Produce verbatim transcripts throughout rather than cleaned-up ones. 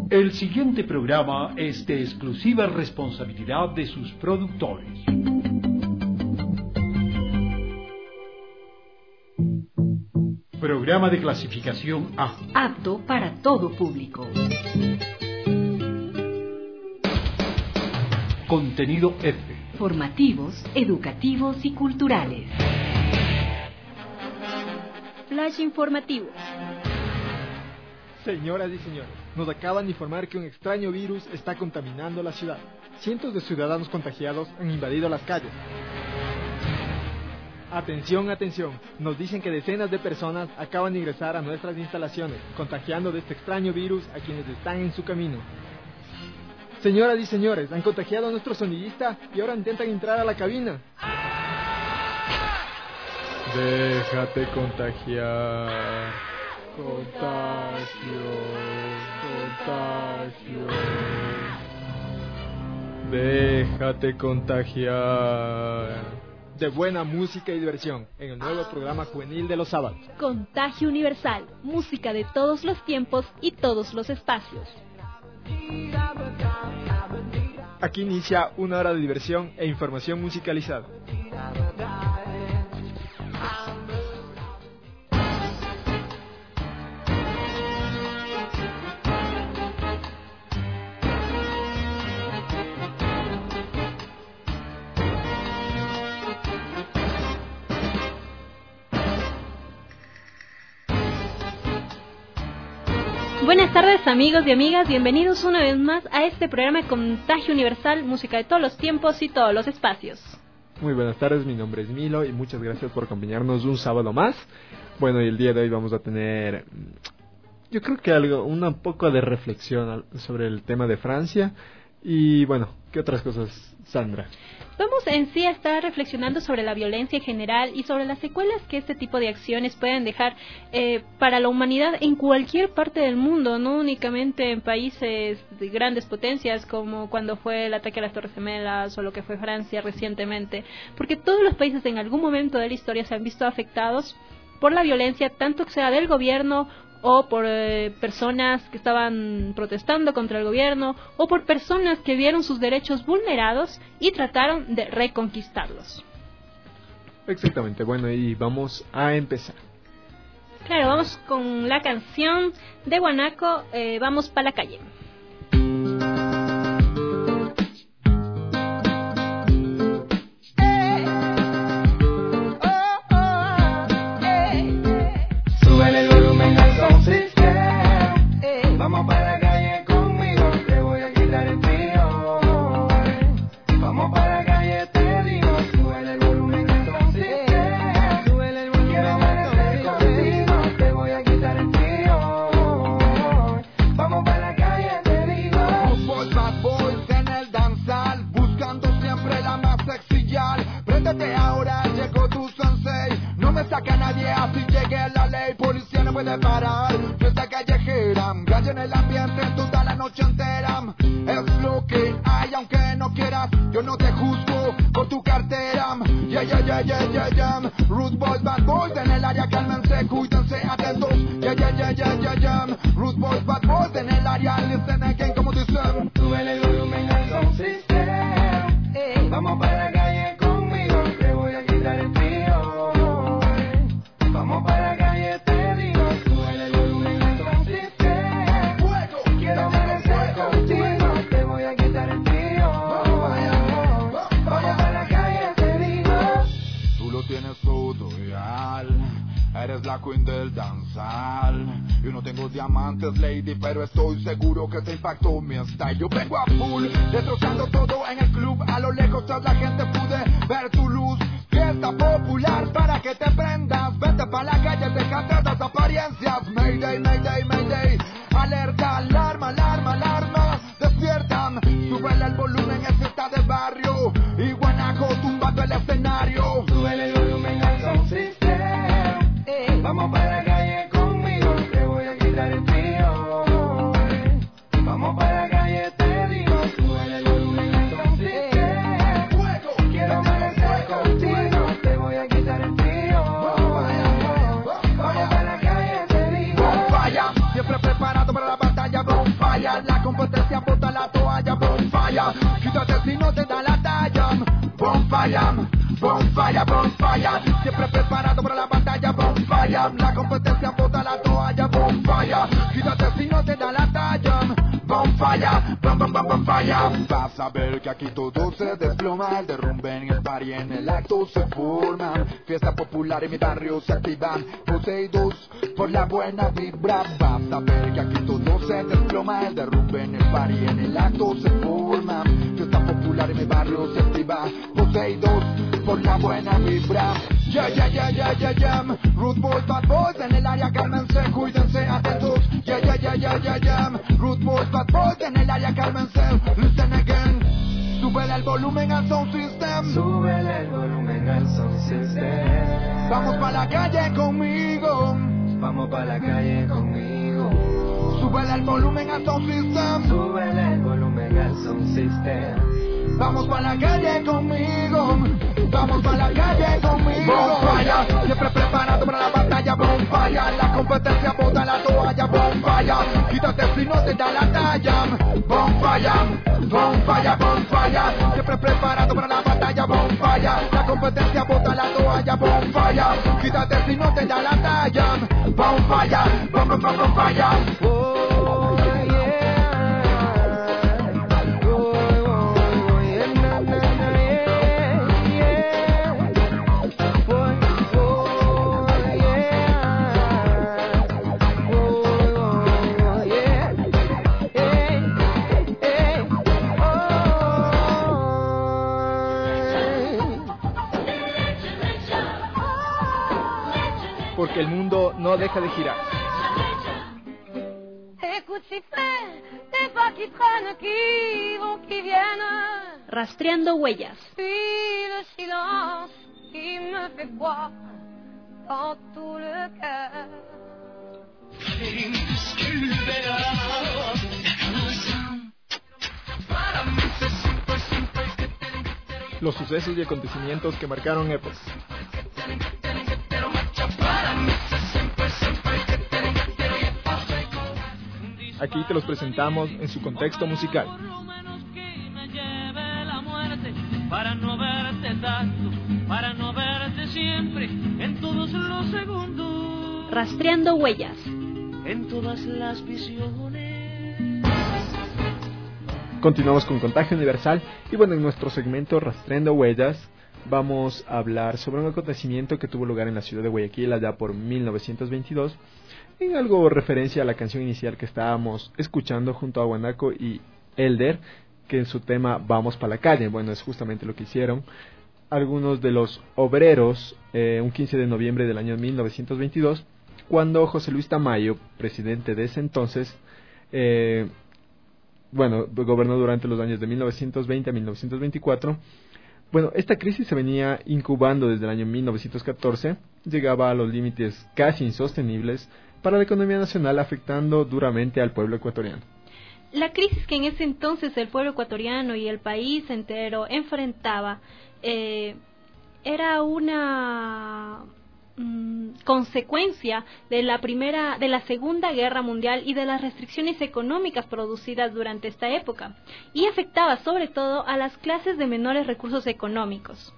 El siguiente programa es de exclusiva responsabilidad de sus productores. Programa de clasificación A. Apto para todo público. Contenido F. Formativos, educativos y culturales. Flash informativo. Señoras y señores, nos acaban de informar que un extraño virus está contaminando la ciudad. Cientos de ciudadanos contagiados han invadido las calles. Atención, atención, nos dicen que decenas de personas acaban de ingresar a nuestras instalaciones, contagiando de este extraño virus a quienes están en su camino. Señoras y señores, han contagiado a nuestro sonidista y ahora intentan entrar a la cabina. Déjate contagiar. Contagio, contagio. Déjate contagiar. De buena música y diversión en el nuevo programa juvenil de los sábados. Contagio Universal, música de todos los tiempos y todos los espacios. Aquí inicia una hora de diversión e información musicalizada. Buenas tardes amigos y amigas, bienvenidos una vez más a este programa Contagio Universal, música de todos los tiempos y todos los espacios. Muy buenas tardes, mi nombre es Milo y muchas gracias por acompañarnos un sábado más. Bueno, y el día de hoy vamos a tener, yo creo que algo, un poco de reflexión sobre el tema de Francia y bueno, ¿qué otras cosas, Sandra? Vamos en sí a estar reflexionando sobre la violencia en general y sobre las secuelas que este tipo de acciones pueden dejar eh, para la humanidad en cualquier parte del mundo, no únicamente en países de grandes potencias como cuando fue el ataque a las Torres Gemelas o lo que fue Francia recientemente, porque todos los países en algún momento de la historia se han visto afectados por la violencia, tanto que sea del gobierno o por eh, personas que estaban protestando contra el gobierno, o por personas que vieron sus derechos vulnerados y trataron de reconquistarlos. Exactamente, bueno, y vamos a empezar. Claro, vamos con la canción de Guanaco, eh, Vamos pa' la calle. Vamos para la calle conmigo, te voy a quitar el frío. Vamos para la calle, te digo, súbele el volumen entonces. Súbele el volumen, quiero amanecer contigo, te voy a quitar el frío. Vamos para la calle, te digo. Bad boys, bad boys en el danzal, buscando siempre la más sexyal. Préndete ahora, llegó tu sensei. No me saca nadie así llegue la ley. Policía no puede parar, fiesta callejera. Gallo en el ambiente toda la noche entera. Es lo que hay aunque no quieras. Yo no te juzgo por tu cartera. Yeah, yeah, yeah, yeah, yeah, yeah. Rude boys, bad boys en el área, cálmense, cuídense, atentos. Yeah, yeah, yeah, yeah, yeah, yeah. Rude boys, bad boys en el área, listen again como dicen. Súbele el volumen al sound system. Ey, vamos para la calle conmigo, te voy a quitar el frío. Vamos para la calle, te digo, súbele el volumen al sound system. Fuego, quiero amanecer contigo, te voy a quitar el frío. Vamos para la calle, te digo. Tú lo tienes todo real, eres la queen del danzal. Yo no tengo diamantes, lady, pero estoy seguro que te impactó mi style. Yo vengo a full, destrozando todo en el club. A lo lejos tras la gente pude ver tu luz. Fiesta popular para que te prendas. Vete pa' la calle, déjate las apariencias. Mayday, mayday, mayday. Alerta, alarma, alarma, alarma. Despiertan, súbele el volumen, es fiesta de barrio. Y Guanaco tumbando el escenario. Súbele el volumen al sound system. Eh, vamos para la calle conmigo, te voy a quitar el frío. Vamos para la calle, te digo, súbele el volumen al sound system. Fuego, quiero amanecer contigo, te voy a quitar el frío. Vamos para la calle, te digo. Vaya, siempre preparado para la batalla, bro. Vaya. fire. La competencia bota la toalla, bonfire. Quítate si no te da la talla. Bonfire, bonfire, bonfire. Siempre preparado para la batalla, bonfire. La competencia bota la toalla, bonfire. Quítate si no te da la talla. Bonfire, bom, bom, bom, bonfire. Vas a ver que aquí todo se desploma. El derrumbe en el party, en el acto se forman. Fiesta popular en mi barrio se activan. Poseídos por la buena vibra. Vas a ver que aquí todo se desploma. El derrumbe en el party, en el acto se forman. Fiesta popular en mi barrio se activan. Poseídos por la buena vibra. Yeah, yeah, yeah, yeah, yeah, yeah. Root boys, bad boys en el área, cálmense, cuídense, atentos. Yeah, yeah, yeah, yeah, yeah, yeah. Root boys, bad boys en el área, cálmense. Listen again. Súbele el volumen al sound system. Súbele el volumen al sound system. Vamos pa' la calle conmigo. Vamos pa' la calle conmigo. Súbele el volumen al sound system. Súbele el volumen al sound system. Vamos pa' la calle conmigo. Vamos pa' la calle conmigo. Bonfire, siempre preparado para la batalla. Bonfire, la competencia bota la toalla. Bonfire, quítate si no te da la talla. Bonfire, bonfire, bonfire. Siempre preparado para la batalla. Bonfire, la competencia bota la toalla. Bonfire, quítate si no te da la talla. Bonfire, bon, bon, bon, bonfire. Oh, yeah. Porque el mundo no deja de girar. Rastreando huellas. Los sucesos y acontecimientos que marcaron épocas. Aquí te los presentamos en su contexto musical. Para no verte tanto, para no verte siempre, en todos los segundos. Rastreando huellas. En todas las visiones. Continuamos con Contagio Universal y bueno, en nuestro segmento Rastreando Huellas vamos a hablar sobre un acontecimiento que tuvo lugar en la ciudad de Guayaquil allá por mil novecientos veintidós, en algo referencia a la canción inicial que estábamos escuchando junto a Guanaco y Elder, que en su tema Vamos pa' la calle. Bueno, es justamente lo que hicieron algunos de los obreros eh, un quince de noviembre del año mil novecientos veintidós, cuando José Luis Tamayo, presidente de ese entonces, eh, bueno, gobernó durante los años de mil novecientos veinte a mil novecientos veinticuatro. Bueno, esta crisis se venía incubando desde el año mil novecientos catorce, llegaba a los límites casi insostenibles para la economía nacional, afectando duramente al pueblo ecuatoriano. La crisis que en ese entonces el pueblo ecuatoriano y el país entero enfrentaba eh, era una mm, consecuencia de la primera, de la Segunda Guerra Mundial y de las restricciones económicas producidas durante esta época, y afectaba sobre todo a las clases de menores recursos económicos.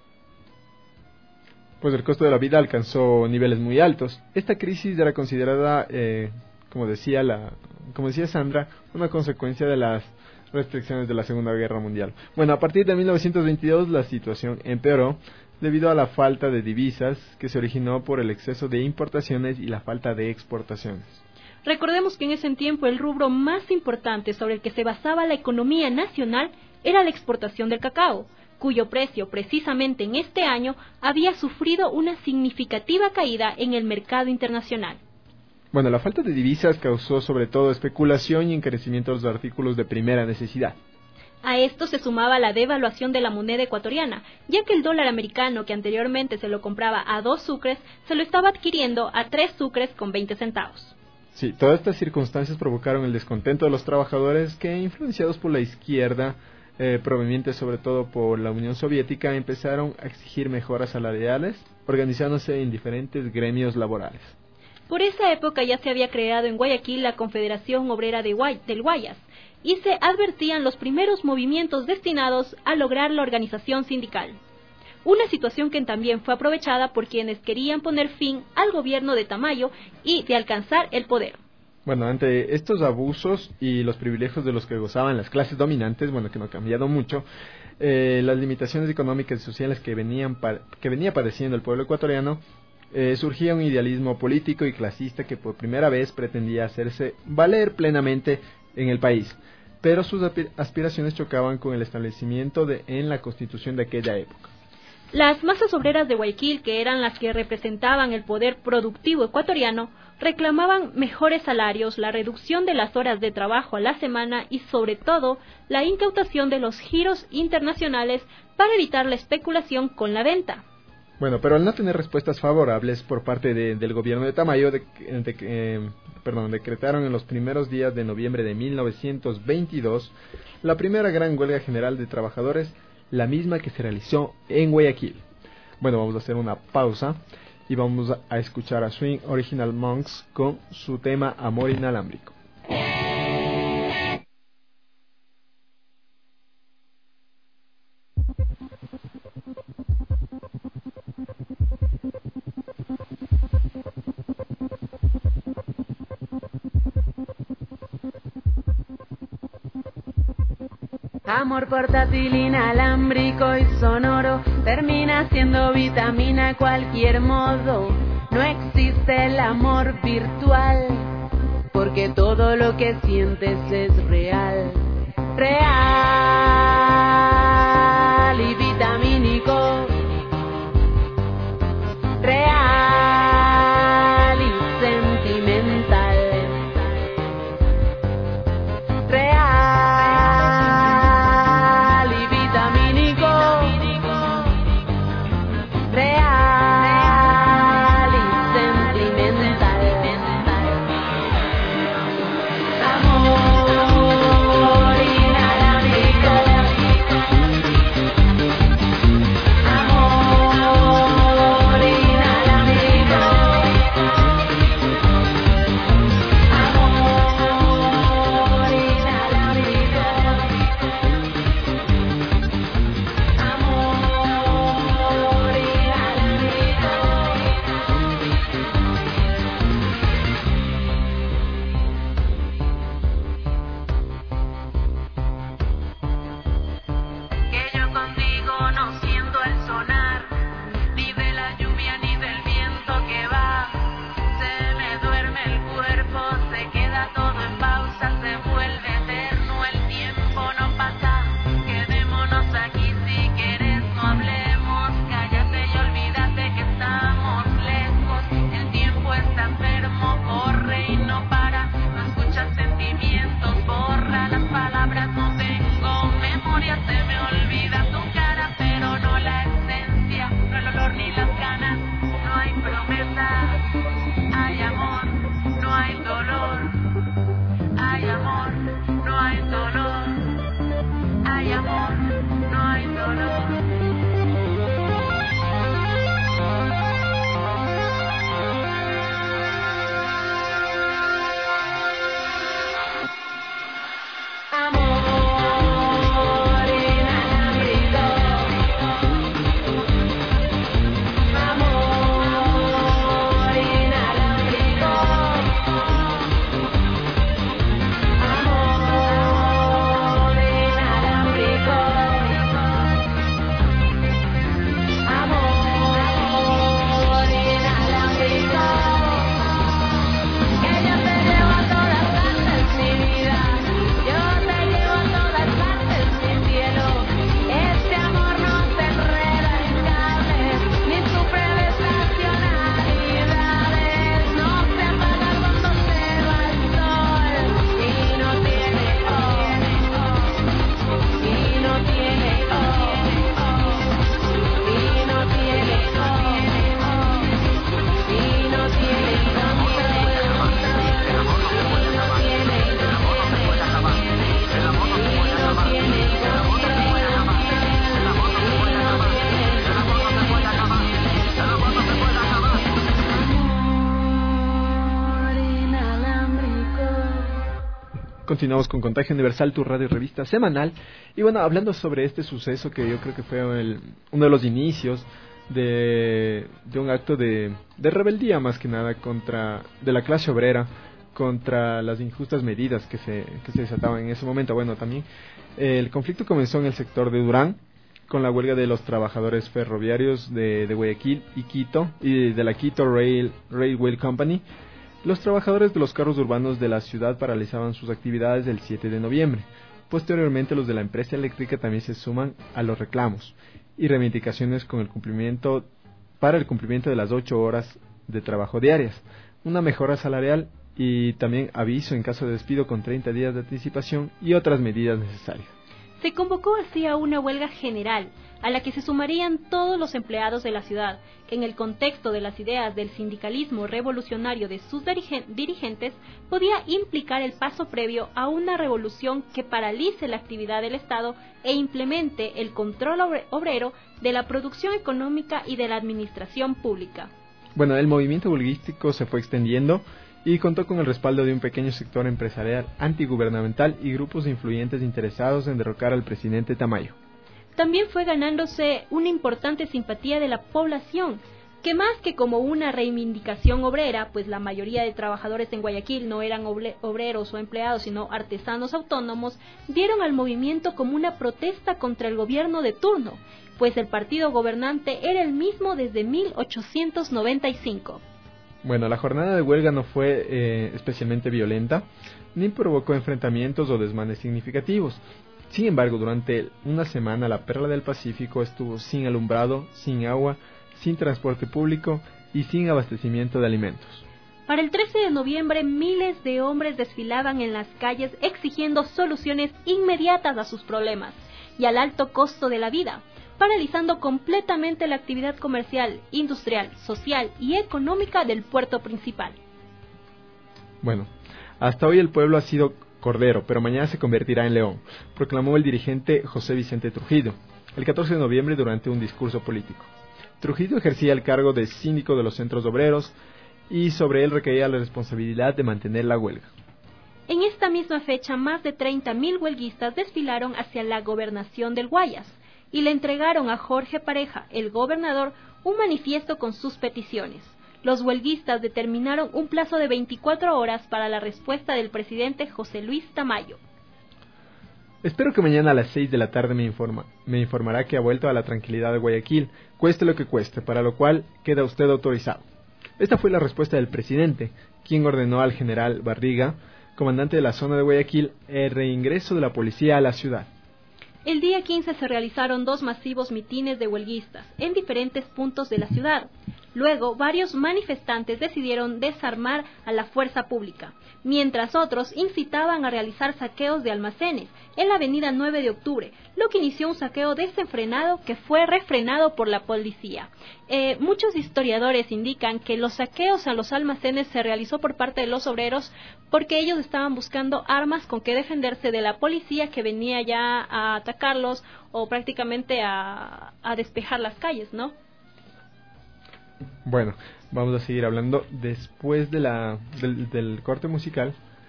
Pues el costo de la vida alcanzó niveles muy altos. Esta crisis era considerada, eh, como decía la, como decía Sandra, una consecuencia de las restricciones de la Segunda Guerra Mundial. Bueno, a partir de mil novecientos veintidós la situación empeoró debido a la falta de divisas que se originó por el exceso de importaciones y la falta de exportaciones. Recordemos que en ese tiempo el rubro más importante sobre el que se basaba la economía nacional era la exportación del cacao, cuyo precio precisamente en este año había sufrido una significativa caída en el mercado internacional. Bueno, la falta de divisas causó sobre todo especulación y encarecimiento de los artículos de primera necesidad. A esto se sumaba la devaluación de la moneda ecuatoriana, ya que el dólar americano, que anteriormente se lo compraba a dos sucres, se lo estaba adquiriendo a tres sucres con veinte centavos. Sí, todas estas circunstancias provocaron el descontento de los trabajadores que, influenciados por la izquierda, eh, provenientes sobre todo por la Unión Soviética, empezaron a exigir mejoras salariales, organizándose en diferentes gremios laborales. Por esa época ya se había creado en Guayaquil la Confederación Obrera de Guay- del Guayas y se advertían los primeros movimientos destinados a lograr la organización sindical. Una situación que también fue aprovechada por quienes querían poner fin al gobierno de Tamayo y de alcanzar el poder. Bueno, ante estos abusos y los privilegios de los que gozaban las clases dominantes, bueno, que no ha cambiado mucho, eh, las limitaciones económicas y sociales que, venían pa- que venía padeciendo el pueblo ecuatoriano, eh, surgía un idealismo político y clasista que por primera vez pretendía hacerse valer plenamente en el país, pero sus aspiraciones chocaban con el establecimiento de, en la Constitución de aquella época. Las masas obreras de Guayaquil, que eran las que representaban el poder productivo ecuatoriano, reclamaban mejores salarios, la reducción de las horas de trabajo a la semana y, sobre todo, la incautación de los giros internacionales para evitar la especulación con la venta. Bueno, pero al no tener respuestas favorables por parte de, del gobierno de Tamayo, de, de, eh, perdón, decretaron en los primeros días de noviembre de mil novecientos veintidós la primera gran huelga general de trabajadores, la misma que se realizó en Guayaquil. Bueno, vamos a hacer una pausa y vamos a escuchar a Swing Original Monks con su tema Amor Inalámbrico. Amor portátil, inalámbrico y sonoro, termina siendo vitamina a cualquier modo. No existe el amor virtual, porque todo lo que sientes es real. Real y vitamínico. Real y sentimental. Real y vitamínico. Real y sentimental. Amor inalámbrico. Continuamos con Contagio Universal, tu radio y revista semanal. Y bueno, hablando sobre este suceso que yo creo que fue el, uno de los inicios de, de un acto de, de rebeldía, más que nada, contra de la clase obrera, contra las injustas medidas que se, que se desataban en ese momento. Bueno, también eh, el conflicto comenzó en el sector de Durán, con la huelga de los trabajadores ferroviarios de, de Guayaquil y Quito, y de la Quito Rail, Railway Company. Los trabajadores de los carros urbanos de la ciudad paralizaban sus actividades el siete de noviembre. Posteriormente, los de la empresa eléctrica también se suman a los reclamos y reivindicaciones con el cumplimiento para el cumplimiento de las ocho horas de trabajo diarias, una mejora salarial y también aviso en caso de despido con treinta días de anticipación y otras medidas necesarias. Se convocó así a una huelga general, a la que se sumarían todos los empleados de la ciudad, que en el contexto de las ideas del sindicalismo revolucionario de sus dirigentes, podía implicar el paso previo a una revolución que paralice la actividad del Estado e implemente el control obrero de la producción económica y de la administración pública. Bueno, el movimiento huelguístico se fue extendiendo y contó con el respaldo de un pequeño sector empresarial antigubernamental y grupos influyentes interesados en derrocar al presidente Tamayo. También fue ganándose una importante simpatía de la población, que más que como una reivindicación obrera, pues la mayoría de trabajadores en Guayaquil no eran obreros o empleados, sino artesanos autónomos, vieron al movimiento como una protesta contra el gobierno de turno, pues el partido gobernante era el mismo desde mil ochocientos noventa y cinco. Bueno, la jornada de huelga no fue eh, especialmente violenta, ni provocó enfrentamientos o desmanes significativos. Sin embargo, durante una semana la Perla del Pacífico estuvo sin alumbrado, sin agua, sin transporte público y sin abastecimiento de alimentos. Para el trece de noviembre, miles de hombres desfilaban en las calles exigiendo soluciones inmediatas a sus problemas y al alto costo de la vida, paralizando completamente la actividad comercial, industrial, social y económica del puerto principal. Bueno, hasta hoy el pueblo ha sido cordero, pero mañana se convertirá en león, proclamó el dirigente José Vicente Trujillo, el catorce de noviembre durante un discurso político. Trujillo ejercía el cargo de síndico de los centros obreros y sobre él recaía la responsabilidad de mantener la huelga. En esta misma fecha, más de treinta mil huelguistas desfilaron hacia la gobernación del Guayas y le entregaron a Jorge Pareja, el gobernador, un manifiesto con sus peticiones. Los huelguistas determinaron un plazo de veinticuatro horas para la respuesta del presidente José Luis Tamayo. Espero que mañana a las seis de la tarde me, informa, me informará que ha vuelto a la tranquilidad de Guayaquil, cueste lo que cueste, para lo cual queda usted autorizado. Esta fue la respuesta del presidente, quien ordenó al general Barriga, comandante de la zona de Guayaquil, el reingreso de la policía a la ciudad. El día quince se realizaron dos masivos mitines de huelguistas en diferentes puntos de la ciudad. Luego, varios manifestantes decidieron desarmar a la fuerza pública, mientras otros incitaban a realizar saqueos de almacenes en la avenida nueve de octubre, lo que inició un saqueo desenfrenado que fue refrenado por la policía. Eh, muchos historiadores indican que los saqueos a los almacenes se realizó por parte de los obreros porque ellos estaban buscando armas con que defenderse de la policía que venía ya a atacarlos o prácticamente a, a despejar las calles, ¿no? Bueno, vamos a seguir hablando después de la del, del corte musical.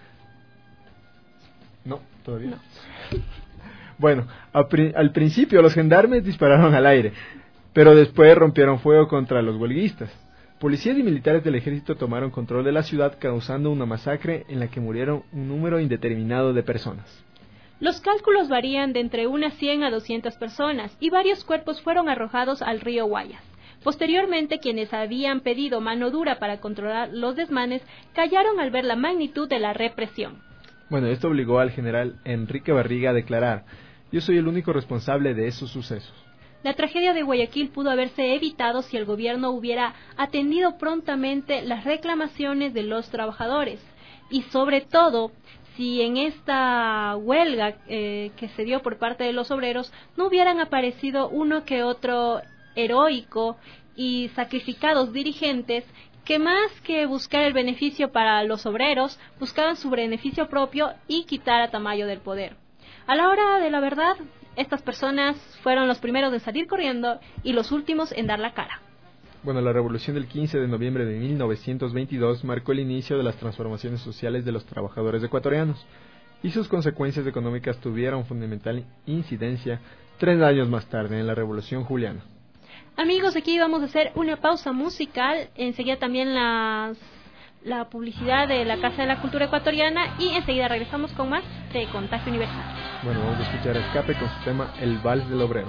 No, todavía no. Bueno, al, pri al principio los gendarmes dispararon al aire, pero después rompieron fuego contra los huelguistas. Policías y militares del ejército tomaron control de la ciudad, causando una masacre en la que murieron un número indeterminado de personas. Los cálculos varían de entre unas cien a doscientas personas y varios cuerpos fueron arrojados al río Guayas. Posteriormente, quienes habían pedido mano dura para controlar los desmanes, callaron al ver la magnitud de la represión. Bueno, esto obligó al general Enrique Barriga a declarar: yo soy el único responsable de esos sucesos. La tragedia de Guayaquil pudo haberse evitado si el gobierno hubiera atendido prontamente las reclamaciones de los trabajadores y, sobre todo, si en esta huelga eh, que se dio por parte de los obreros no hubieran aparecido uno que otro heroico y sacrificados dirigentes que más que buscar el beneficio para los obreros, buscaban su beneficio propio y quitar a Tamayo del poder. A la hora de la verdad, estas personas fueron los primeros en salir corriendo y los últimos en dar la cara. Bueno, la revolución del quince de noviembre de mil novecientos veintidós marcó el inicio de las transformaciones sociales de los trabajadores ecuatorianos y sus consecuencias económicas tuvieron fundamental incidencia tres años más tarde en la Revolución Juliana. Amigos, aquí vamos a hacer una pausa musical, enseguida también las, la publicidad de la Casa de la Cultura Ecuatoriana y enseguida regresamos con más de Contagio Universal. Bueno, vamos a escuchar a Escape con su tema El Vals del Obrero.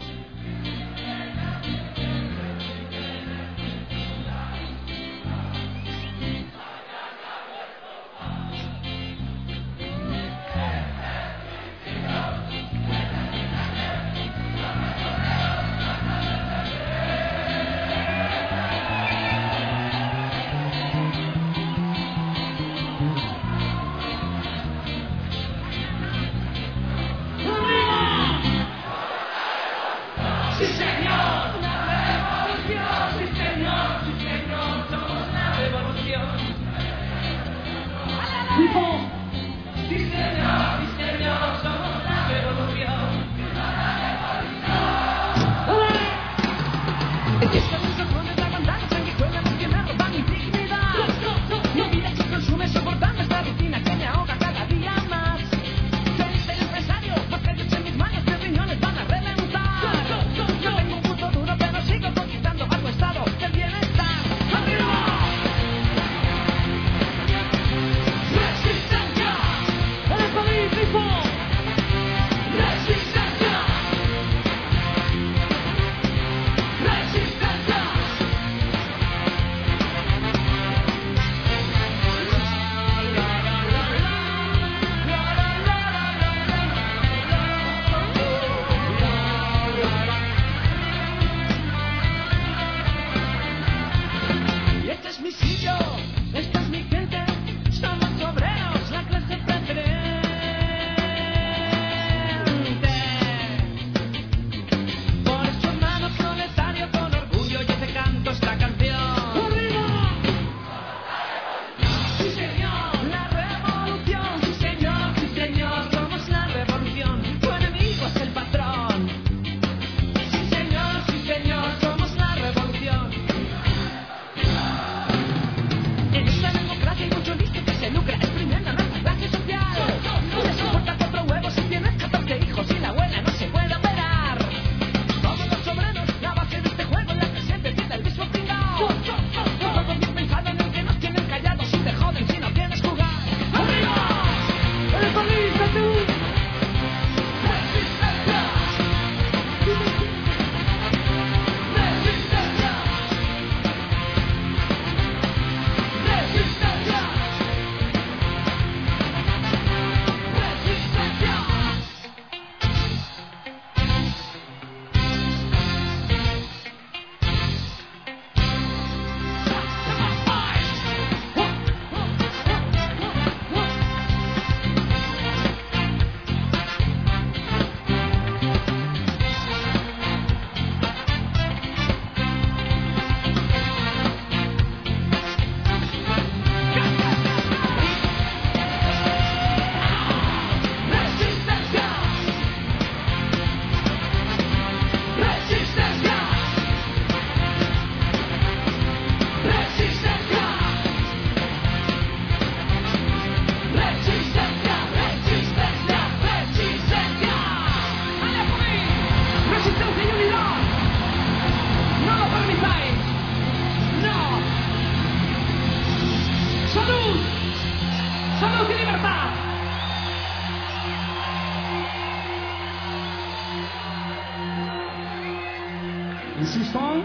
¿Insistan?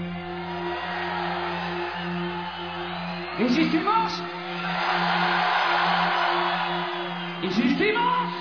¿Insistimos? ¿Insistimos?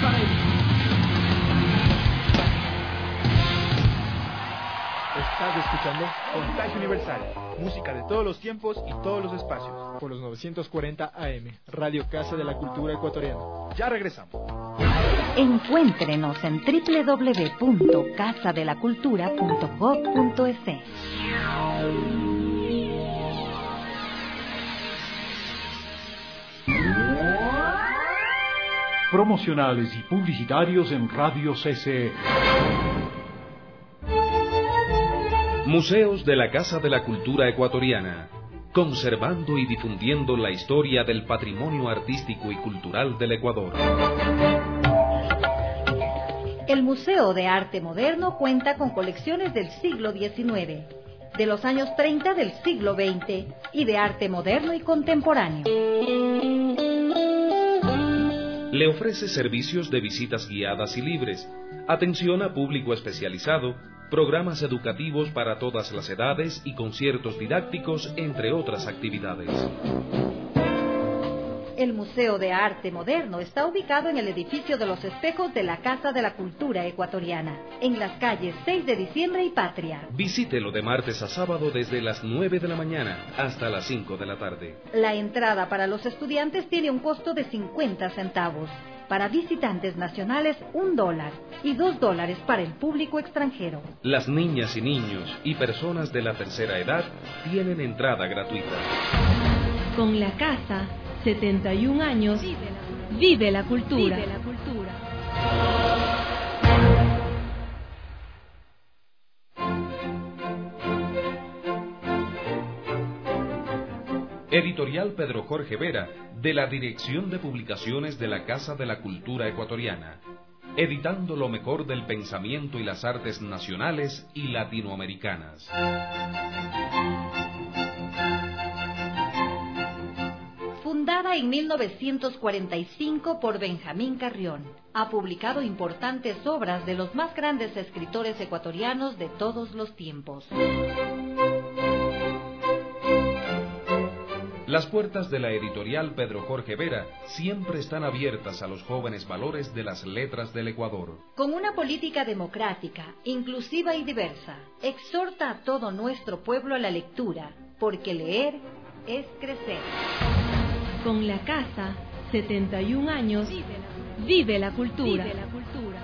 Estás escuchando Contagio Universal, música de todos los tiempos y todos los espacios. Por los novecientos cuarenta A M, Radio Casa de la Cultura Ecuatoriana. Ya regresamos. Encuéntrenos en doble u doble u doble u punto casa de la cultura punto gob punto es. Promocionales y publicitarios en Radio C C E. Museos de la Casa de la Cultura Ecuatoriana, conservando y difundiendo la historia del patrimonio artístico y cultural del Ecuador. El Museo de Arte Moderno cuenta con colecciones del siglo diecinueve, de los años treinta del siglo veinte y de arte moderno y contemporáneo. Le ofrece servicios de visitas guiadas y libres, atención a público especializado, programas educativos para todas las edades y conciertos didácticos, entre otras actividades. El Museo de Arte Moderno está ubicado en el edificio de los espejos de la Casa de la Cultura Ecuatoriana, en las calles seis de diciembre y Patria. Visítelo de martes a sábado desde las nueve de la mañana hasta las cinco de la tarde. La entrada para los estudiantes tiene un costo de cincuenta centavos. Para visitantes nacionales, un dólar y dos dólares para el público extranjero. Las niñas y niños y personas de la tercera edad tienen entrada gratuita. Con la casa, setenta y un años, vive la cultura. Vive la cultura. Editorial Pedro Jorge Vera, de la Dirección de Publicaciones de la Casa de la Cultura Ecuatoriana, editando lo mejor del pensamiento y las artes nacionales y latinoamericanas. Fundada en mil novecientos cuarenta y cinco por Benjamín Carrión, ha publicado importantes obras de los más grandes escritores ecuatorianos de todos los tiempos. Las puertas de la editorial Pedro Jorge Vera siempre están abiertas a los jóvenes valores de las letras del Ecuador. Con una política democrática, inclusiva y diversa, exhorta a todo nuestro pueblo a la lectura, porque leer es crecer. Con la casa, setenta y un años, vive la cultura. Vive la cultura.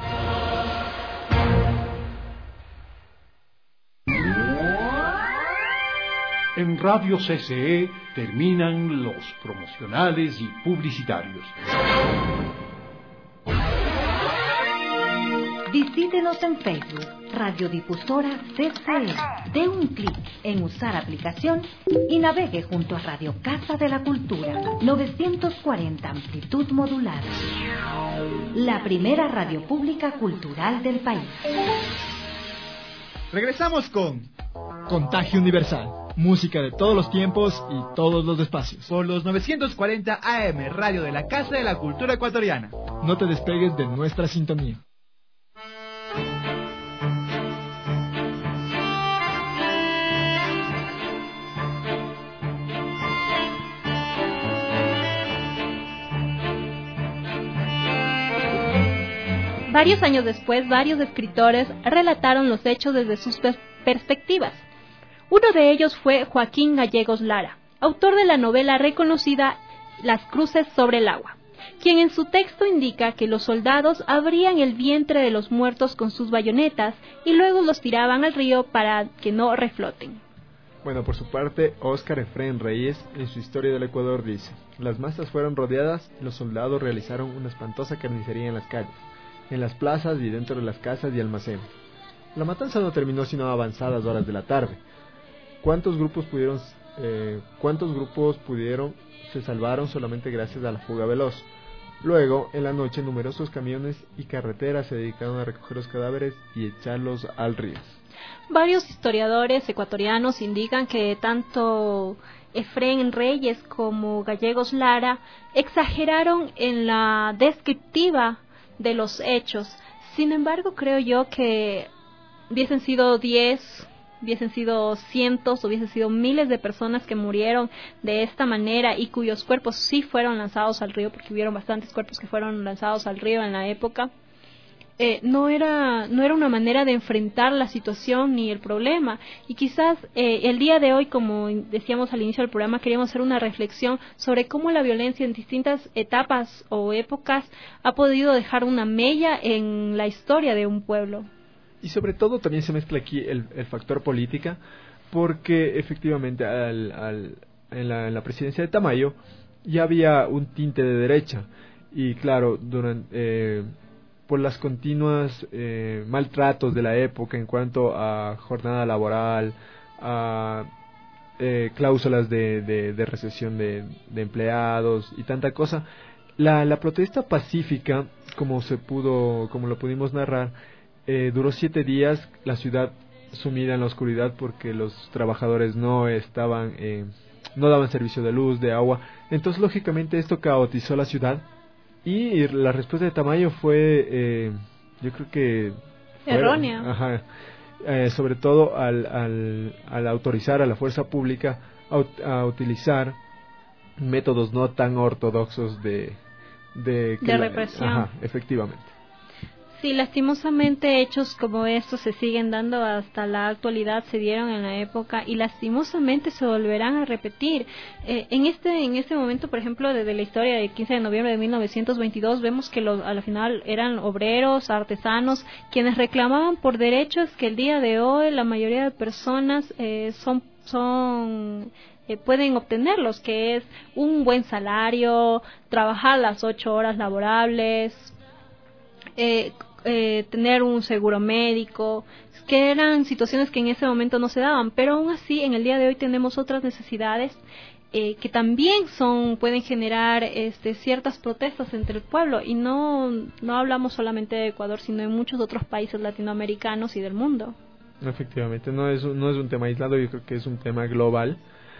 En Radio C C E terminan los promocionales y publicitarios. Visítenos en Facebook, Radiodifusora C C E. Dé un clic en usar aplicación y navegue junto a Radio Casa de la Cultura, novecientos cuarenta amplitud modulada. La primera radio pública cultural del país. Regresamos con Contagio Universal, música de todos los tiempos y todos los espacios. Por los novecientos cuarenta A M, Radio de la Casa de la Cultura Ecuatoriana. No te despegues de nuestra sintonía. Varios años después, varios escritores relataron los hechos desde sus pers- perspectivas. Uno de ellos fue Joaquín Gallegos Lara, autor de la novela reconocida Las cruces sobre el agua, quien en su texto indica que los soldados abrían el vientre de los muertos con sus bayonetas y luego los tiraban al río para que no refloten. Bueno, por su parte, Óscar Efrén Reyes, en su Historia del Ecuador, dice: las masas fueron rodeadas y los soldados realizaron una espantosa carnicería en las calles, en las plazas y dentro de las casas y almacenes. La matanza no terminó sino a avanzadas horas de la tarde. ¿Cuántos grupos pudieron, eh, cuántos grupos pudieron se salvaron solamente gracias a la fuga veloz? Luego, en la noche, numerosos camiones y carreteras se dedicaron a recoger los cadáveres y echarlos al río. Varios historiadores ecuatorianos indican que tanto Efrén Reyes como Gallegos Lara exageraron en la descriptiva de los hechos. Sin embargo, creo yo que hubiesen sido diez, hubiesen sido cientos, hubiesen sido miles de personas que murieron de esta manera y cuyos cuerpos sí fueron lanzados al río, porque hubieron bastantes cuerpos que fueron lanzados al río en la época. Eh, no era no era una manera de enfrentar la situación ni el problema, y quizás eh, el día de hoy, como decíamos al inicio del programa, queríamos hacer una reflexión sobre cómo la violencia en distintas etapas o épocas ha podido dejar una mella en la historia de un pueblo. Y sobre todo también se mezcla aquí el, el factor política, porque efectivamente al, al, en, la, en la presidencia de Tamayo ya había un tinte de derecha, y claro, durante eh, por las continuas eh, maltratos de la época en cuanto a jornada laboral, a eh, cláusulas de, de, de recesión de, de empleados y tanta cosa, la, la protesta pacífica, como se pudo, como lo pudimos narrar, eh, duró siete días, la ciudad sumida en la oscuridad porque los trabajadores no estaban, eh, no daban servicio de luz, de agua, entonces lógicamente esto caotizó la ciudad. Y la respuesta de Tamayo fue, eh, yo creo que... errónea. Ajá, eh, sobre todo al, al, al autorizar a la fuerza pública a, a utilizar métodos no tan ortodoxos de... De, que de la, represión. Ajá, efectivamente. Sí, lastimosamente hechos como estos se siguen dando hasta la actualidad, se dieron en la época y lastimosamente se volverán a repetir. Eh, en este en este momento, por ejemplo, desde la historia del quince de noviembre de mil novecientos veintidós, vemos que los, a la final eran obreros, artesanos, quienes reclamaban por derechos que el día de hoy la mayoría de personas eh, son son eh, pueden obtenerlos, que es un buen salario, trabajar las ocho horas laborables, eh, Eh, tener un seguro médico, que eran situaciones que en ese momento no se daban, pero aún así en el día de hoy tenemos otras necesidades eh, que también son pueden generar este, ciertas protestas entre el pueblo, y no no hablamos solamente de Ecuador, sino en muchos otros países latinoamericanos y del mundo. Efectivamente, no es un, no es un tema aislado, yo creo que es un tema global,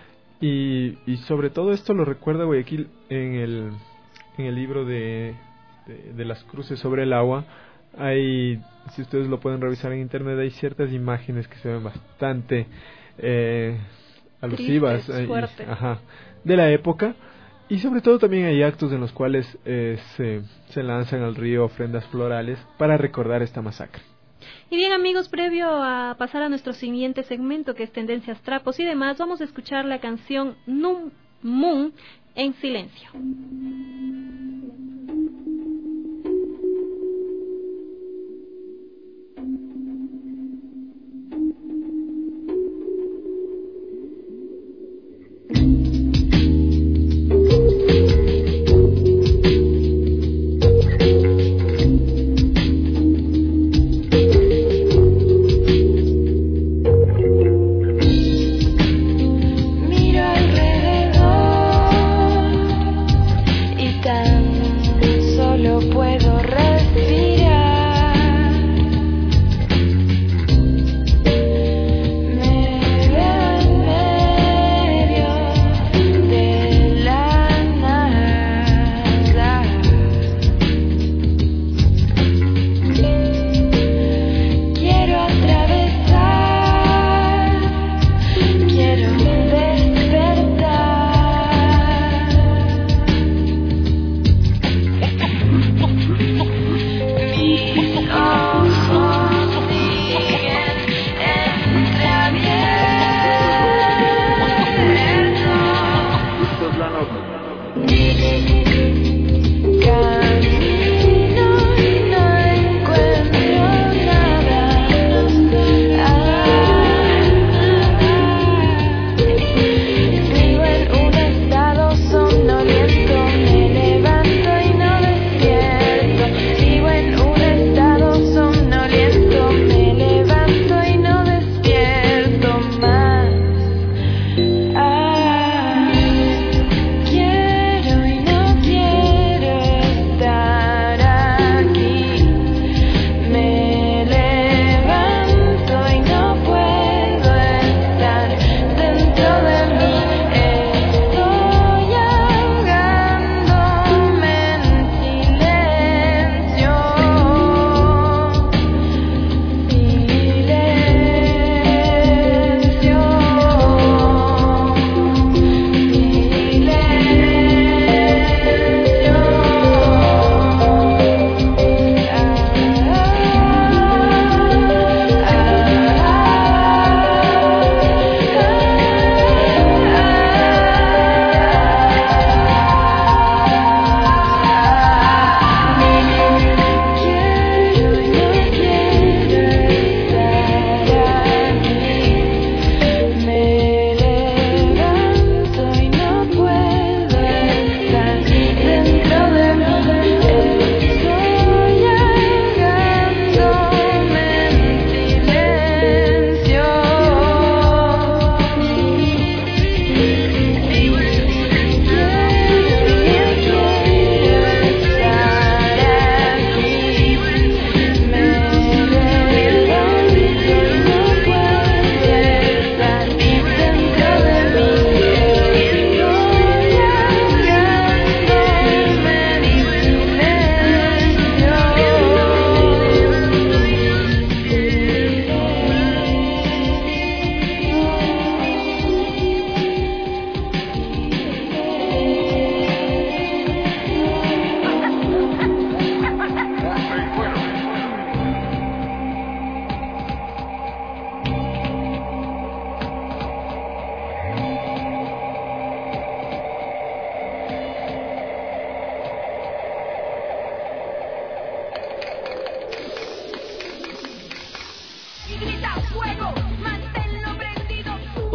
y, y sobre todo esto lo recuerda Guayaquil en el en el libro de, de, de las cruces sobre el agua. Hay, si ustedes lo pueden revisar en internet, hay ciertas imágenes que se ven bastante eh, alusivas, Tristes, eh, y, ajá, de la época, y sobre todo también hay actos en los cuales eh, se, se lanzan al río ofrendas florales para recordar esta masacre. Y bien, amigos, previo a pasar a nuestro siguiente segmento, que es Tendencias, Trapos y demás, vamos a escuchar la canción Num Moon en silencio.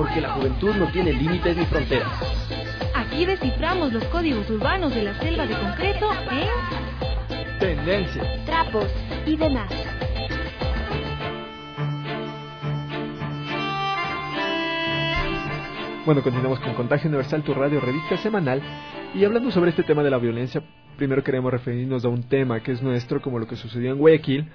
porque la juventud no tiene límites ni fronteras. Aquí desciframos los códigos urbanos de la selva de concreto en Tendencia, Trapos y demás. Bueno, continuamos con Contagio Universal, tu radio revista semanal. Y hablando sobre este tema de la violencia, primero queremos referirnos a un tema que es nuestro, como lo que sucedió en Guayaquil.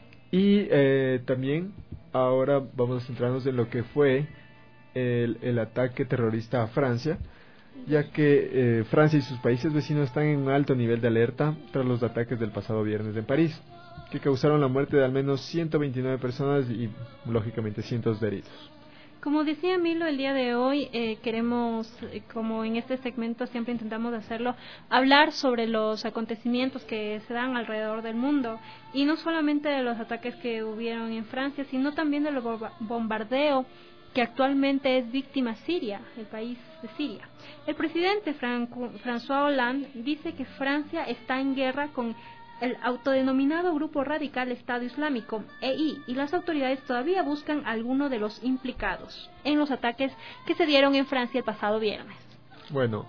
Y eh, también ahora vamos a centrarnos en lo que fue el, el ataque terrorista a Francia, ya que eh, Francia y sus países vecinos están en un alto nivel de alerta tras los ataques del pasado viernes en París, que causaron la muerte de al menos ciento veintinueve personas y, lógicamente, cientos de heridos. Como decía Milo, el día de hoy eh, queremos, eh, como en este segmento siempre intentamos hacerlo, hablar sobre los acontecimientos que se dan alrededor del mundo, y no solamente de los ataques que hubieron en Francia, sino también del bombardeo que actualmente es víctima Siria, el país de Siria. El presidente Fran- François Hollande dice que Francia está en guerra con el autodenominado grupo radical Estado Islámico, E I, y las autoridades todavía buscan a alguno de los implicados en los ataques que se dieron en Francia el pasado viernes. Bueno,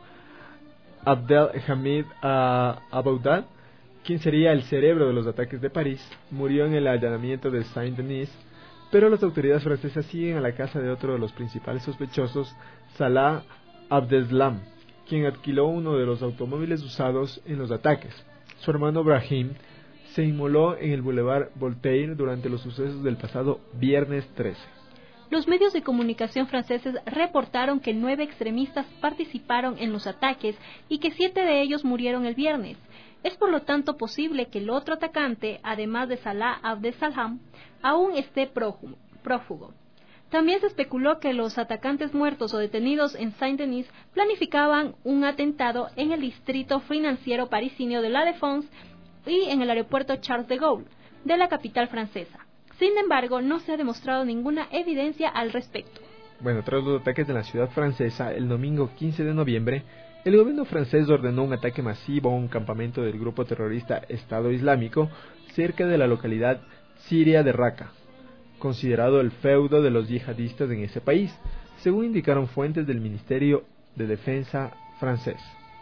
Abdel Hamid uh, Aboudad, quien sería el cerebro de los ataques de París, murió en el allanamiento de Saint-Denis, pero las autoridades francesas siguen a la casa de otro de los principales sospechosos, Salah Abdeslam, quien alquiló uno de los automóviles usados en los ataques. Su hermano Brahim se inmoló en el Boulevard Voltaire durante los sucesos del pasado viernes trece. Los medios de comunicación franceses reportaron que nueve extremistas participaron en los ataques y que siete de ellos murieron el viernes. Es por lo tanto posible que el otro atacante, además de Salah Abdeslam, aún esté prófugo. También se especuló que los atacantes muertos o detenidos en Saint-Denis planificaban un atentado en el distrito financiero parisino de La Défense y en el aeropuerto Charles de Gaulle de la capital francesa. Sin embargo, no se ha demostrado ninguna evidencia al respecto. Bueno, tras los ataques en la ciudad francesa, el domingo quince de noviembre, el gobierno francés ordenó un ataque masivo a un campamento del grupo terrorista Estado Islámico cerca de la localidad siria de Raqqa, considerado el feudo de los yihadistas en ese país, según indicaron fuentes del Ministerio de Defensa francés.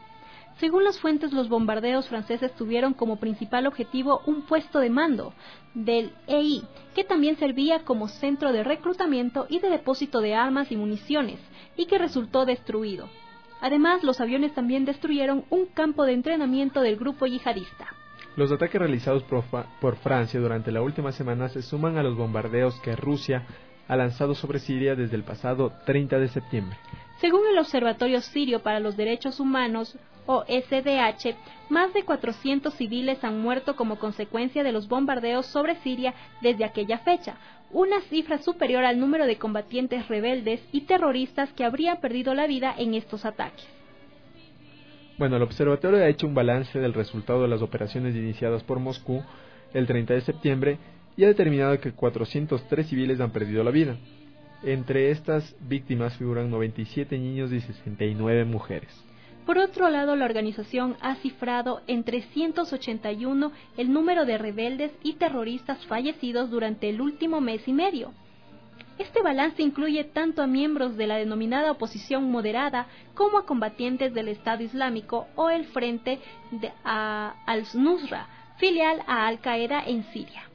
Según las fuentes, los bombardeos franceses tuvieron como principal objetivo un puesto de mando del E I, que también servía como centro de reclutamiento y de depósito de armas y municiones, y que resultó destruido. Además, los aviones también destruyeron un campo de entrenamiento del grupo yihadista. Los ataques realizados por, por Francia durante la última semana se suman a los bombardeos que Rusia ha lanzado sobre Siria desde el pasado treinta de septiembre. Según el Observatorio Sirio para los Derechos Humanos, o S D H, más de cuatrocientos civiles han muerto como consecuencia de los bombardeos sobre Siria desde aquella fecha, una cifra superior al número de combatientes rebeldes y terroristas que habrían perdido la vida en estos ataques. Bueno, el observatorio ha hecho un balance del resultado de las operaciones iniciadas por Moscú el treinta de septiembre y ha determinado que cuatrocientos tres civiles han perdido la vida. Entre estas víctimas figuran noventa y siete niños y sesenta y nueve mujeres. Por otro lado, la organización ha cifrado en trescientos ochenta y uno el número de rebeldes y terroristas fallecidos durante el último mes y medio. Este balance incluye tanto a miembros de la denominada oposición moderada como a combatientes del Estado Islámico o el Frente de, a, al-Nusra, filial a Al-Qaeda en Siria.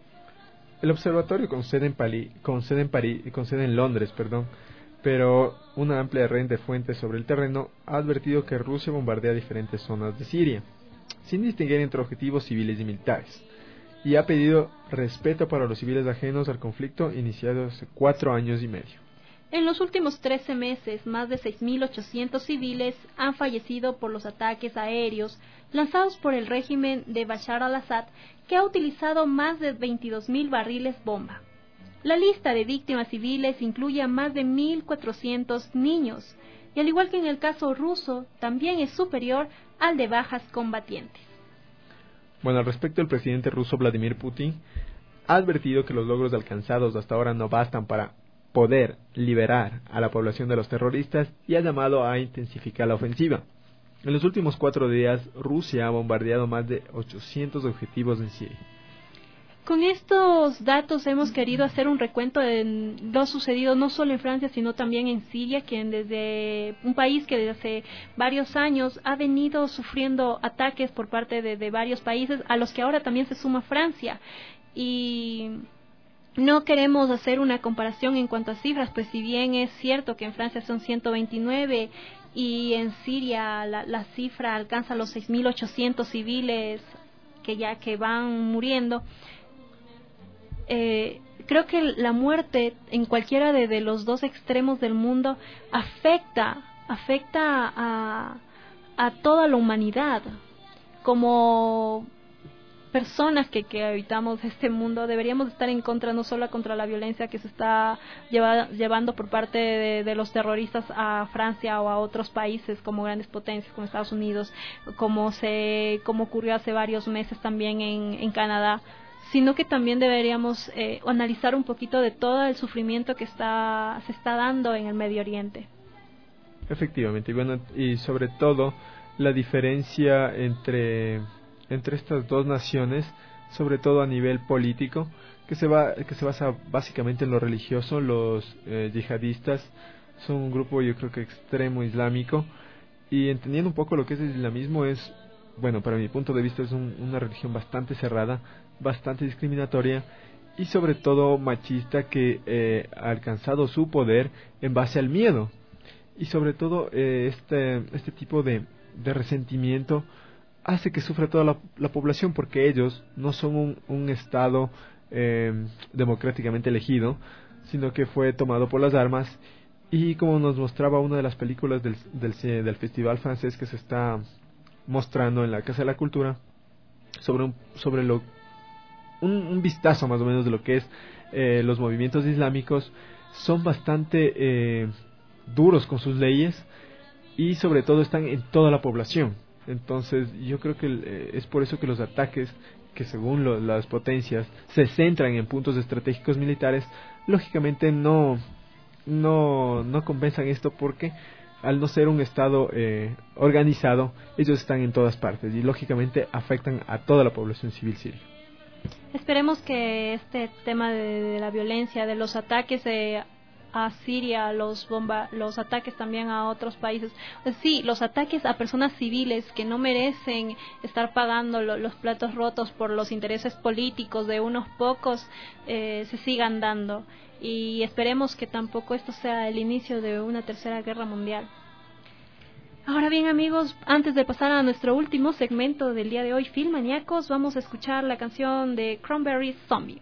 El observatorio con sede en, Pali, con sede en, París, con sede en Londres, perdón, pero una amplia red de fuentes sobre el terreno ha advertido que Rusia bombardea diferentes zonas de Siria, sin distinguir entre objetivos civiles y militares, y ha pedido respeto para los civiles ajenos al conflicto iniciado hace cuatro años y medio. En los últimos trece meses, más de seis mil ochocientos civiles han fallecido por los ataques aéreos lanzados por el régimen de Bashar al-Assad, que ha utilizado más de veintidós mil barriles bomba. La lista de víctimas civiles incluye a más de mil cuatrocientos niños, y al igual que en el caso ruso, también es superior al de bajas combatientes. Bueno, al respecto, el presidente ruso Vladimir Putin ha advertido que los logros alcanzados hasta ahora no bastan para poder liberar a la población de los terroristas y ha llamado a intensificar la ofensiva. En los últimos cuatro días, Rusia ha bombardeado más de ochocientos objetivos en Siria. con estos datos hemos querido hacer un recuento de lo sucedido no solo en Francia, sino también en Siria, quien desde un país que desde hace varios años ha venido sufriendo ataques por parte de, de varios países, a los que ahora también se suma Francia. Y no queremos hacer una comparación en cuanto a cifras, pues si bien es cierto que en Francia son ciento veintinueve y en Siria la, la cifra alcanza los seis mil ochocientos civiles que ya que van muriendo, eh, creo que la muerte en cualquiera de, de los dos extremos del mundo afecta, afecta a, a toda la humanidad. Como personas que, que habitamos este mundo deberíamos estar en contra, no solo contra la violencia que se está lleva, llevando por parte de, de los terroristas a Francia o a otros países como grandes potencias como Estados Unidos, como se como ocurrió hace varios meses también en, en Canadá, sino que también deberíamos eh, analizar un poquito de todo el sufrimiento que está se está dando en el Medio Oriente. Efectivamente, y bueno, y sobre todo la diferencia entre entre estas dos naciones, sobre todo a nivel político, que se va que se basa básicamente en lo religioso. Los eh, yihadistas son un grupo, yo creo que extremo islámico, y entendiendo un poco lo que es el islamismo, es, bueno, para mi punto de vista es un, una religión bastante cerrada, bastante discriminatoria y sobre todo machista, que eh, ha alcanzado su poder en base al miedo, y sobre todo eh, este este tipo de, de resentimiento hace que sufra toda la, la población, porque ellos no son un, un estado eh, democráticamente elegido, sino que fue tomado por las armas. Y como nos mostraba una de las películas del, del, del festival francés que se está mostrando en la Casa de la Cultura, sobre un, sobre lo un, un vistazo más o menos de lo que es eh, los movimientos islámicos, son bastante eh, duros con sus leyes y sobre todo están en toda la población. Entonces yo creo que eh, es por eso que los ataques, que según lo, las potencias se centran en puntos estratégicos militares, lógicamente no no no compensan esto, porque al no ser un estado eh, organizado, ellos están en todas partes y lógicamente afectan a toda la población civil siria. Esperemos que este tema de, de la violencia, de los ataques eh, a Siria, los bomba, los ataques también a otros países, sí, los ataques a personas civiles que no merecen estar pagando lo, los platos rotos por los intereses políticos de unos pocos, eh, se sigan dando, y esperemos que tampoco esto sea el inicio de una tercera guerra mundial. Ahora bien, amigos, antes de pasar a nuestro último segmento del día de hoy, Filmaníacos, vamos a escuchar la canción de Cranberries, Zombie.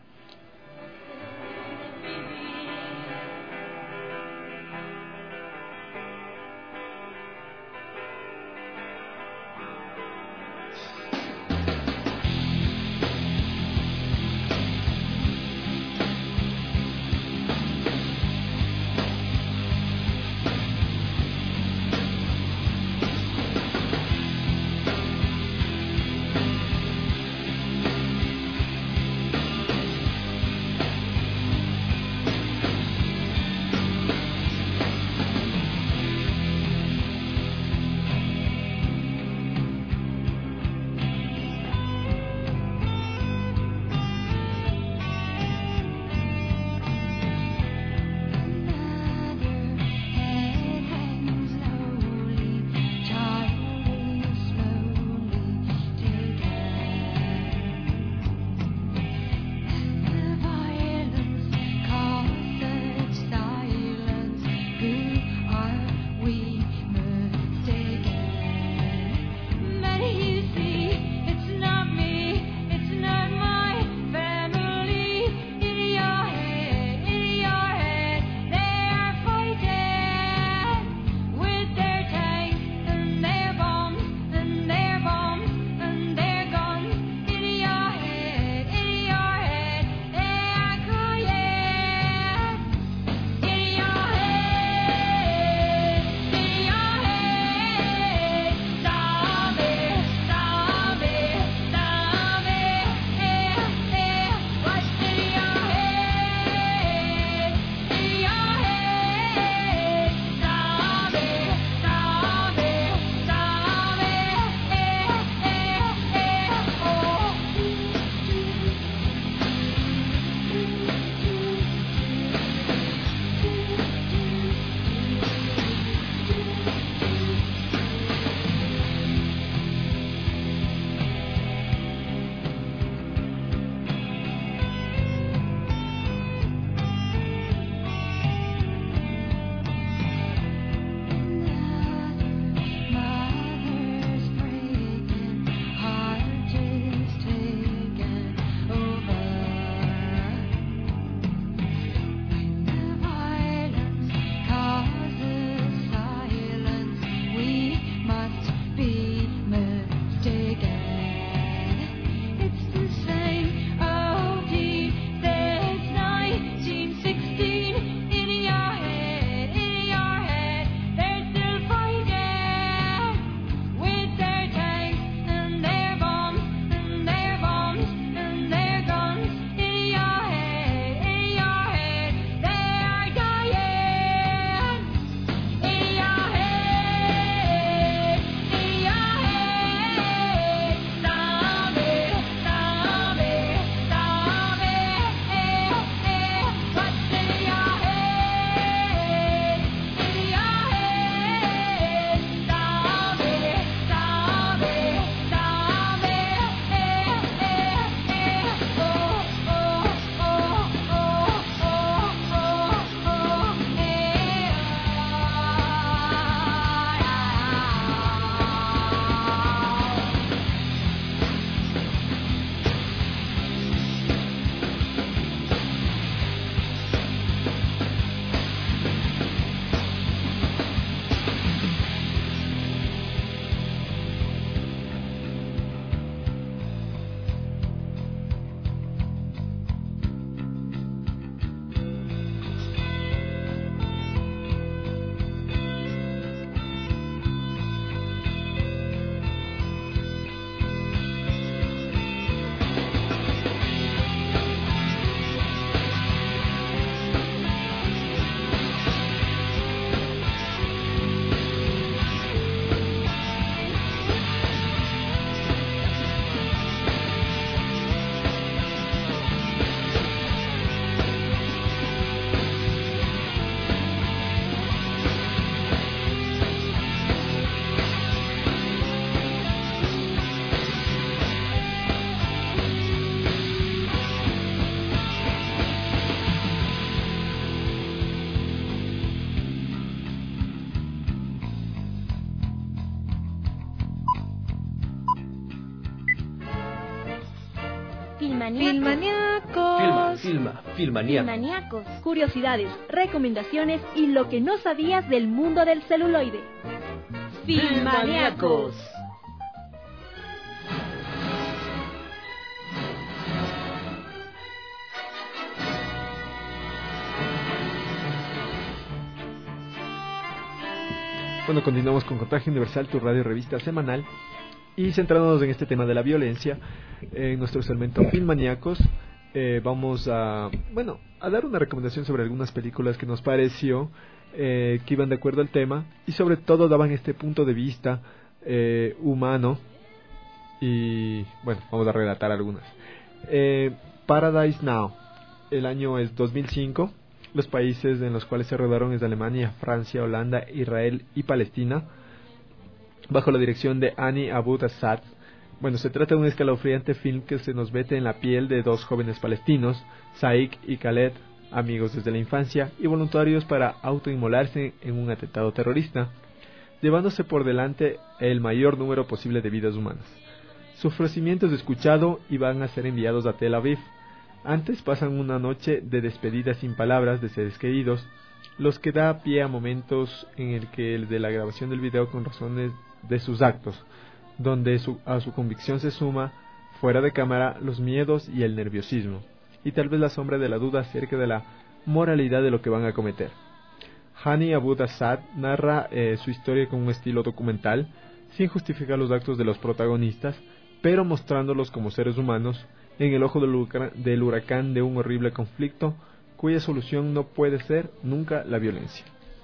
Filmaníacos. Filma, filma, filmaníaco. Filmaníacos. Curiosidades, recomendaciones y lo que no sabías del mundo del celuloide. Filmaníacos. Bueno, continuamos con Contagio Universal, tu radio revista semanal, y centrándonos en este tema de la violencia, en nuestro segmento Filmaníacos, eh, vamos a, bueno, a dar una recomendación sobre algunas películas que nos pareció eh, que iban de acuerdo al tema y sobre todo daban este punto de vista eh, humano. Y bueno, vamos a relatar algunas. eh, Paradise Now, el año es dos mil cinco. Los países en los cuales se rodaron es Alemania, Francia, Holanda, Israel y Palestina, bajo la dirección de Hani Abu Assad. Bueno, se trata de un escalofriante film que se nos mete en la piel de dos jóvenes palestinos, Saik y Khaled, amigos desde la infancia y voluntarios para autoinmolarse en un atentado terrorista, llevándose por delante el mayor número posible de vidas humanas. Su ofrecimiento es escuchado y van a ser enviados a Tel Aviv. Antes pasan una noche de despedida sin palabras de seres queridos, los que da pie a momentos en el que el de la grabación del video con razones de sus actos, donde su, a su convicción se suma, fuera de cámara, los miedos y el nerviosismo, y tal vez la sombra de la duda acerca de la moralidad de lo que van a cometer. Hani Abu Assad narra eh, su historia con un estilo documental, sin justificar los actos de los protagonistas, pero mostrándolos como seres humanos, en el ojo del, huracán, del huracán de un horrible conflicto, cuya solución no puede ser nunca la violencia.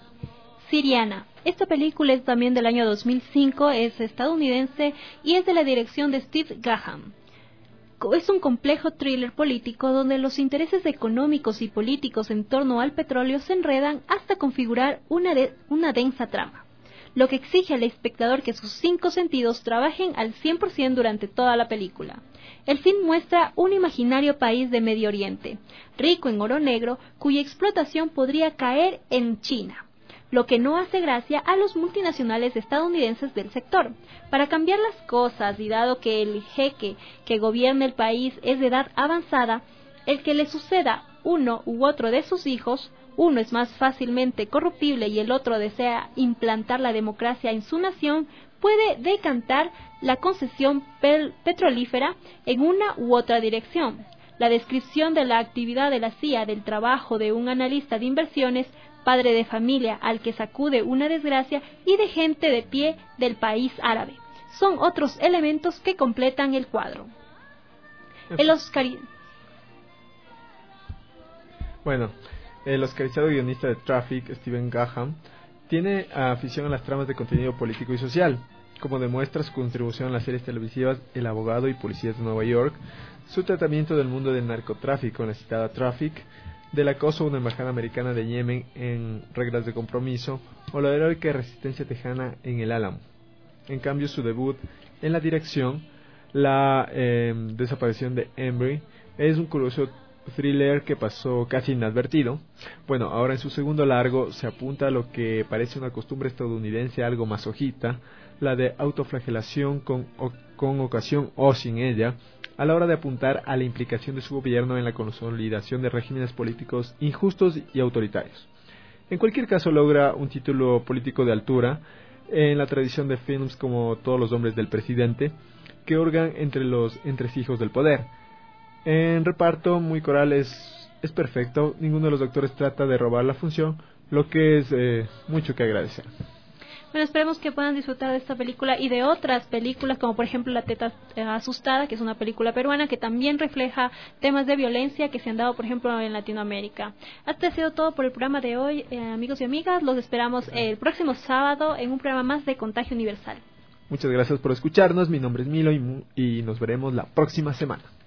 Siriana. Esta película es también del año dos mil cinco, es estadounidense y es de la dirección de Steve Gaham. Es un complejo thriller político donde los intereses económicos y políticos en torno al petróleo se enredan hasta configurar una, de, una densa trama, lo que exige al espectador que sus cinco sentidos trabajen al cien por ciento durante toda la película. El film muestra un imaginario país de Medio Oriente, rico en oro negro, cuya explotación podría caer en China, lo que no hace gracia a los multinacionales estadounidenses del sector. Para cambiar las cosas, y dado que el jeque que gobierna el país es de edad avanzada, el que le suceda uno u otro de sus hijos, uno es más fácilmente corruptible y el otro desea implantar la democracia en su nación, puede decantar la concesión petrolífera en una u otra dirección. La descripción de la actividad de la C I A, del trabajo de un analista de inversiones, padre de familia al que sacude una desgracia, y de gente de pie del país árabe, son otros elementos que completan el cuadro. El Oscar... Bueno, el oscarizado guionista de Traffic, Steve Gaham, tiene afición a las tramas de contenido político y social, como demuestra su contribución a las series televisivas El abogado y Policías de Nueva York, su tratamiento del mundo del narcotráfico en la citada Traffic, del acoso a una embajada americana de Yemen en Reglas de Compromiso, o la heroica resistencia tejana en El Álamo. En cambio, su debut en la dirección, La eh, desaparición de Embry, es un curioso thriller que pasó casi inadvertido. Bueno, ahora en su segundo largo se apunta a lo que parece una costumbre estadounidense algo masojista, la de autoflagelación con, o, con ocasión o sin ella, a la hora de apuntar a la implicación de su gobierno en la consolidación de regímenes políticos injustos y autoritarios. En cualquier caso, logra un título político de altura en la tradición de films como Todos los hombres del presidente, que hurgan entre los entresijos del poder. En reparto, muy coral, es, es perfecto. Ninguno de los actores trata de robar la función, lo que es eh, mucho que agradecer. Bueno, esperemos que puedan disfrutar de esta película y de otras películas, como por ejemplo La teta eh, asustada, que es una película peruana que también refleja temas de violencia que se han dado, por ejemplo, en Latinoamérica. Esto ha sido todo por el programa de hoy, eh, amigos y amigas. Los esperamos el próximo sábado en un programa más de Contagio Universal. Muchas gracias por escucharnos. Mi nombre es Milo y, y nos veremos la próxima semana.